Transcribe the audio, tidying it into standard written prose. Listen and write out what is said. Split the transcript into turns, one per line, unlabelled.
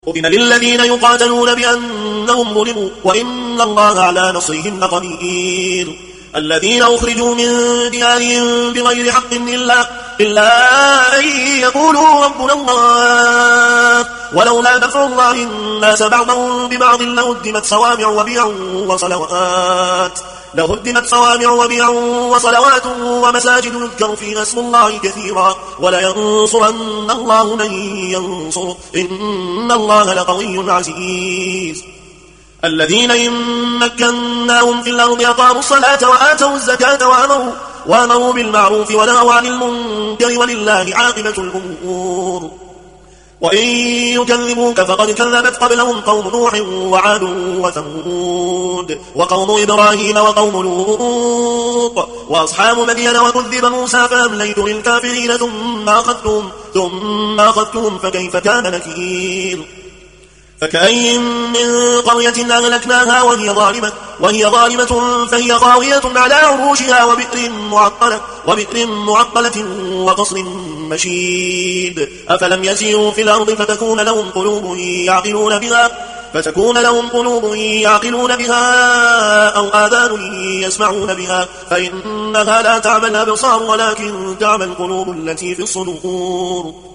أذن للذين يقاتلون بأنهم ظلموا وإن الله على نصرهم لقدير. الذين أخرجوا من ديارهم بغير حق إلا أن يقولوا ربنا الله ولولا دفع الله الناس بعضهم ببعض لهدمت صوامع وبيع وصلوات ومساجد يذكر فيها اسم الله كثيرا ولينصرن الله من ينصره إن الله لقوي عزيز. الذين إن مكناهم في الأرض أقاموا الصلاة وآتوا الزكاة وأمروا بالمعروف ونهوا عن المنكر ولله عاقبة الأمور. وإن يكذبوك فقد كذبت قبلهم قوم نوح وعاد وثمود وقوم إبراهيم وقوم لوط وأصحاب مدين وكذب موسى فأمليت للكافرين ثم أخذتهم فكيف كان نكير. فكأين من قرية أهلكناها وهي ظالمة فهي خاوية على عروشها وبئر معطلة وقصر مشيد. أفلم يسيروا في الأرض فتكون لهم قلوب يعقلون بها أو آذان يسمعون بها فإنها لا تعمى الأبصار ولكن تعمى القلوب التي في الصدور.